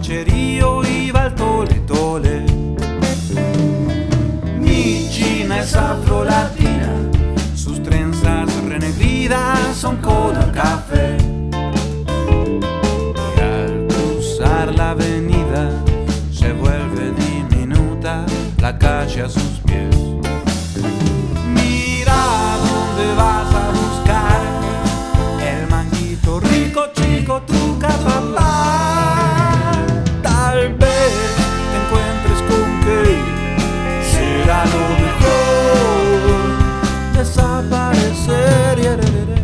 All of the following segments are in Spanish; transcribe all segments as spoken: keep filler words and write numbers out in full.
rancherío iba al tole tole. Mi china es afrolatina, sus trenzas renegridas son color café. Y al cruzar la avenida se vuelve diminuta la calle a sus pies. Mira dónde vas a buscar el manguito rico, chico, tu papá. Tal vez te encuentres con que será lo mejor desaparecer. Yererere.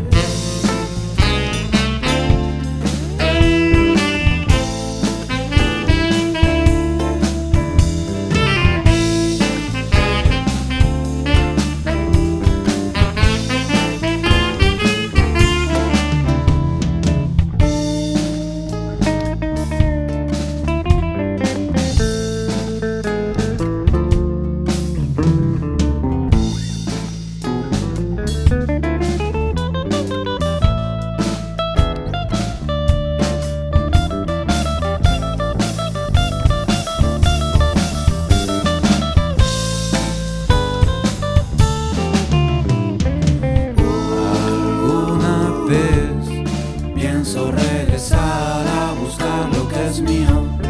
Pienso regresar a buscar lo que es mío.